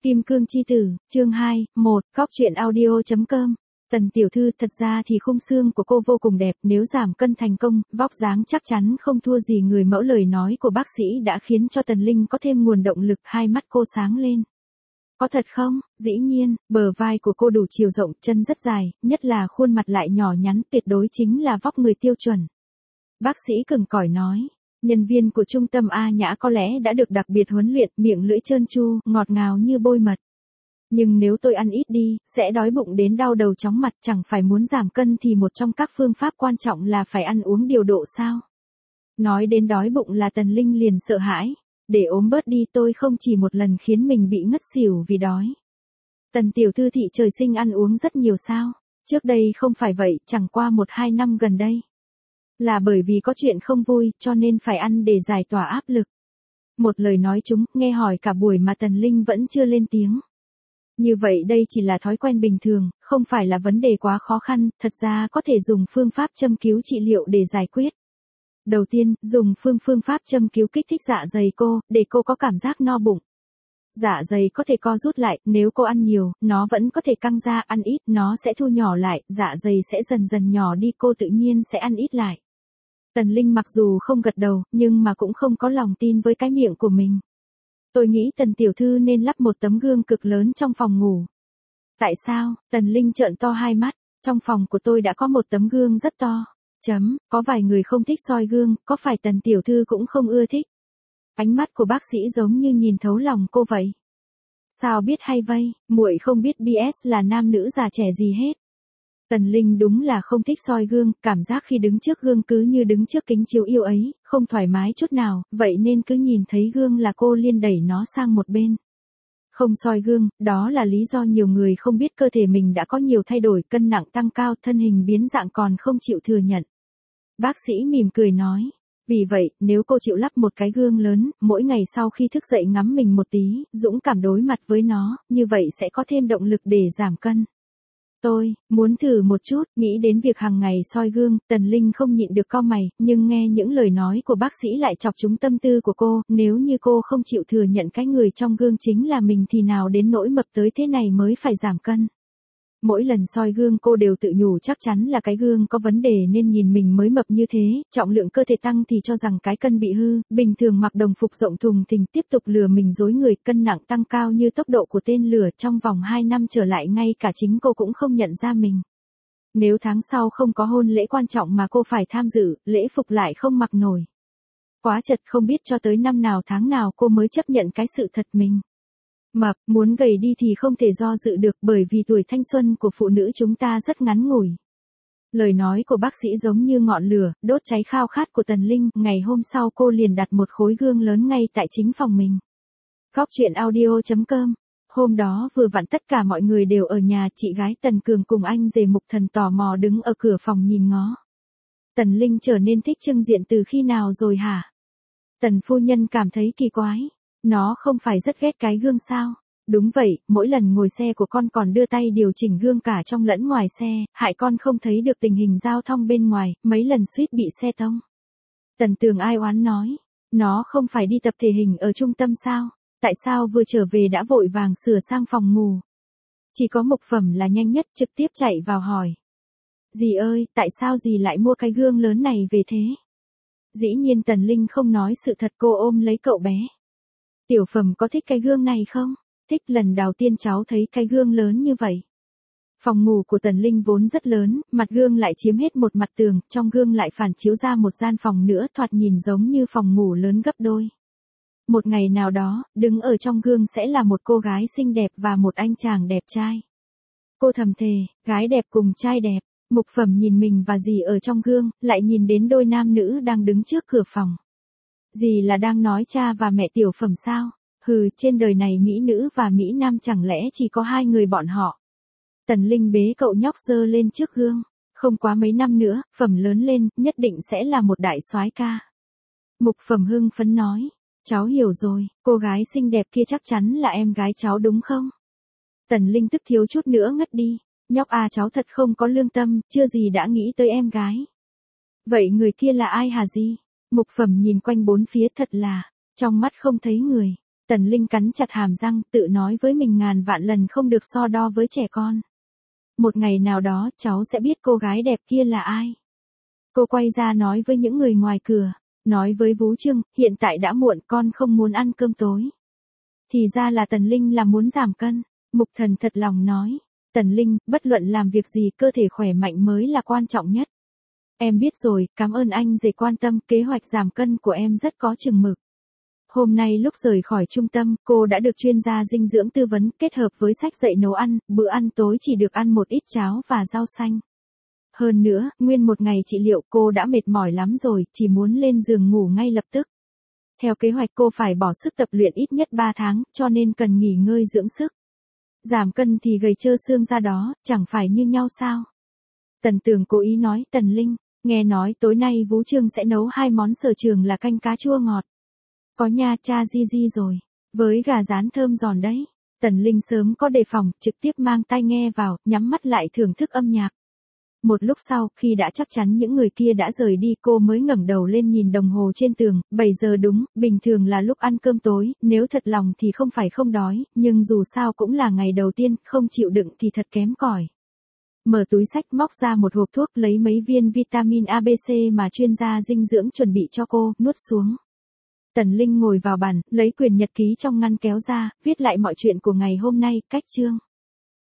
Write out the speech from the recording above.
Kim Cương Chi Tử, chương 2, 1, Góc truyện audio.com. Tần tiểu thư, thật ra thì khung xương của cô vô cùng đẹp, nếu giảm cân thành công, vóc dáng chắc chắn không thua gì người mẫu. Lời nói của bác sĩ đã khiến cho Tần Linh có thêm nguồn động lực, hai mắt cô sáng lên. Có thật không? Dĩ nhiên, bờ vai của cô đủ chiều rộng, chân rất dài, nhất là khuôn mặt lại nhỏ nhắn, tuyệt đối chính là vóc người tiêu chuẩn. Bác sĩ cứng cỏi nói. Nhân viên của trung tâm A Nhã có lẽ đã được đặc biệt huấn luyện, miệng lưỡi trơn tru, ngọt ngào như bôi mật. Nhưng nếu tôi ăn ít đi, sẽ đói bụng đến đau đầu chóng mặt. Chẳng phải muốn giảm cân thì một trong các phương pháp quan trọng là phải ăn uống điều độ sao? Nói đến đói bụng là Tần Linh liền sợ hãi. Để ốm bớt đi, tôi không chỉ một lần khiến mình bị ngất xỉu vì đói. Tần tiểu thư thị trời sinh ăn uống rất nhiều sao? Trước đây không phải vậy, chẳng qua 1-2 năm gần đây. Là bởi vì có chuyện không vui, cho nên phải ăn để giải tỏa áp lực. Một lời nói trúng, nghe hỏi cả buổi mà Tần Linh vẫn chưa lên tiếng. Như vậy đây chỉ là thói quen bình thường, không phải là vấn đề quá khó khăn, thật ra có thể dùng phương pháp châm cứu trị liệu để giải quyết. Đầu tiên, dùng phương pháp châm cứu kích thích dạ dày cô, để cô có cảm giác no bụng. Dạ dày có thể co rút lại, nếu cô ăn nhiều, nó vẫn có thể căng ra, ăn ít, nó sẽ thu nhỏ lại, dạ dày sẽ dần dần nhỏ đi, cô tự nhiên sẽ ăn ít lại. Tần Linh mặc dù không gật đầu, nhưng mà cũng không có lòng tin với cái miệng của mình. Tôi nghĩ Tần tiểu thư nên lắp một tấm gương cực lớn trong phòng ngủ. Tại sao? Tần Linh trợn to hai mắt, trong phòng của tôi đã có một tấm gương rất to. Có vài người không thích soi gương, có phải Tần tiểu thư cũng không ưa thích? Ánh mắt của bác sĩ giống như nhìn thấu lòng cô vậy. Sao biết hay vây, muội không biết BS là nam nữ già trẻ gì hết. Tần Linh đúng là không thích soi gương, cảm giác khi đứng trước gương cứ như đứng trước kính chiếu yêu ấy, không thoải mái chút nào, vậy nên cứ nhìn thấy gương là cô liền đẩy nó sang một bên. Không soi gương, đó là lý do nhiều người không biết cơ thể mình đã có nhiều thay đổi, cân nặng tăng cao, thân hình biến dạng còn không chịu thừa nhận. Bác sĩ mỉm cười nói, vì vậy, nếu cô chịu lắp một cái gương lớn, mỗi ngày sau khi thức dậy ngắm mình một tí, dũng cảm đối mặt với nó, như vậy sẽ có thêm động lực để giảm cân. Tôi muốn thử một chút, nghĩ đến việc hàng ngày soi gương, Tần Linh không nhịn được cau mày, nhưng nghe những lời nói của bác sĩ lại chọc trúng tâm tư của cô, nếu như cô không chịu thừa nhận cái người trong gương chính là mình thì nào đến nỗi mập tới thế này mới phải giảm cân. Mỗi lần soi gương cô đều tự nhủ chắc chắn là cái gương có vấn đề nên nhìn mình mới mập như thế, trọng lượng cơ thể tăng thì cho rằng cái cân bị hư, bình thường mặc đồng phục rộng thùng thình tiếp tục lừa mình dối người, cân nặng tăng cao như tốc độ của tên lửa, trong vòng 2 năm trở lại ngay cả chính cô cũng không nhận ra mình. Nếu tháng sau không có hôn lễ quan trọng mà cô phải tham dự, lễ phục lại không mặc nổi. Quá chật, không biết cho tới năm nào tháng nào cô mới chấp nhận cái sự thật mình mập, muốn gầy đi thì không thể do dự được, bởi vì tuổi thanh xuân của phụ nữ chúng ta rất ngắn ngủi. Lời nói của bác sĩ giống như ngọn lửa, đốt cháy khao khát của Tần Linh. Ngày hôm sau cô liền đặt một khối gương lớn ngay tại chính phòng mình. Góc truyện audio.com. Hôm đó vừa vặn tất cả mọi người đều ở nhà, chị gái Tần Cường cùng anh rể Mục Thần tò mò đứng ở cửa phòng nhìn ngó. Tần Linh trở nên thích trưng diện từ khi nào rồi hả? Tần phu nhân cảm thấy kỳ quái. Nó không phải rất ghét cái gương sao? Đúng vậy, mỗi lần ngồi xe của con còn đưa tay điều chỉnh gương cả trong lẫn ngoài xe, hại con không thấy được tình hình giao thông bên ngoài, mấy lần suýt bị xe tông. Tần Tường ai oán nói, nó không phải đi tập thể hình ở trung tâm sao? Tại sao vừa trở về đã vội vàng sửa sang phòng ngủ? Chỉ có Mục Phẩm là nhanh nhất, trực tiếp chạy vào hỏi. Dì ơi, tại sao dì lại mua cái gương lớn này về thế? Dĩ nhiên Tần Linh không nói sự thật, cô ôm lấy cậu bé. Tiểu Phẩm có thích cái gương này không? Thích, lần đầu tiên cháu thấy cái gương lớn như vậy. Phòng ngủ của Tần Linh vốn rất lớn, mặt gương lại chiếm hết một mặt tường, trong gương lại phản chiếu ra một gian phòng nữa, thoạt nhìn giống như phòng ngủ lớn gấp đôi. Một ngày nào đó, đứng ở trong gương sẽ là một cô gái xinh đẹp và một anh chàng đẹp trai. Cô thầm thề, gái đẹp cùng trai đẹp. Mục Phẩm nhìn mình và dì ở trong gương, lại nhìn đến đôi nam nữ đang đứng trước cửa phòng. Dì là đang nói cha và mẹ Tiểu Phẩm sao? Hừ, trên đời này mỹ nữ và mỹ nam chẳng lẽ chỉ có hai người bọn họ? Tần Linh bế cậu nhóc giơ lên trước gương. Không quá mấy năm nữa, Phẩm lớn lên, nhất định sẽ là một đại soái ca. Mục Phẩm hưng phấn nói. Cháu hiểu rồi, cô gái xinh đẹp kia chắc chắn là em gái cháu đúng không? Tần Linh tức thiếu chút nữa ngất đi. Nhóc à, cháu thật không có lương tâm, chưa gì đã nghĩ tới em gái. Vậy người kia là ai hả dì? Mục Phẩm nhìn quanh bốn phía, thật là, trong mắt không thấy người. Tần Linh cắn chặt hàm răng, tự nói với mình ngàn vạn lần không được so đo với trẻ con. Một ngày nào đó cháu sẽ biết cô gái đẹp kia là ai. Cô quay ra nói với những người ngoài cửa, nói với Vũ Trương, hiện tại đã muộn, con không muốn ăn cơm tối. Thì ra là Tần Linh là muốn giảm cân. Mục Thần thật lòng nói, Tần Linh, bất luận làm việc gì cơ thể khỏe mạnh mới là quan trọng nhất. Em biết rồi, cảm ơn anh dễ quan tâm, kế hoạch giảm cân của em rất có chừng mực. Hôm nay lúc rời khỏi trung tâm, cô đã được chuyên gia dinh dưỡng tư vấn, kết hợp với sách dạy nấu ăn, bữa ăn tối chỉ được ăn một ít cháo và rau xanh. Hơn nữa, nguyên một ngày trị liệu cô đã mệt mỏi lắm rồi, chỉ muốn lên giường ngủ ngay lập tức. Theo kế hoạch cô phải bỏ sức tập luyện ít nhất 3 tháng, cho nên cần nghỉ ngơi dưỡng sức. Giảm cân thì gầy trơ xương ra đó, chẳng phải như nhau sao? Tần Tường cố ý nói, Tần Linh, nghe nói tối nay Vũ Trương sẽ nấu 2 món sở trường là canh cá chua ngọt. Có nha, cha Gigi rồi, với gà rán thơm giòn đấy. Tần Linh sớm có đề phòng, trực tiếp mang tai nghe vào, nhắm mắt lại thưởng thức âm nhạc. Một lúc sau, khi đã chắc chắn những người kia đã rời đi, cô mới ngẩng đầu lên nhìn đồng hồ trên tường, 7 giờ đúng, bình thường là lúc ăn cơm tối, nếu thật lòng thì không phải không đói, nhưng dù sao cũng là ngày đầu tiên, không chịu đựng thì thật kém cỏi. Mở túi sách móc ra một hộp thuốc, lấy mấy viên vitamin ABC mà chuyên gia dinh dưỡng chuẩn bị cho cô, nuốt xuống. Tần Linh ngồi vào bàn, lấy quyển nhật ký trong ngăn kéo ra, viết lại mọi chuyện của ngày hôm nay, cách chương.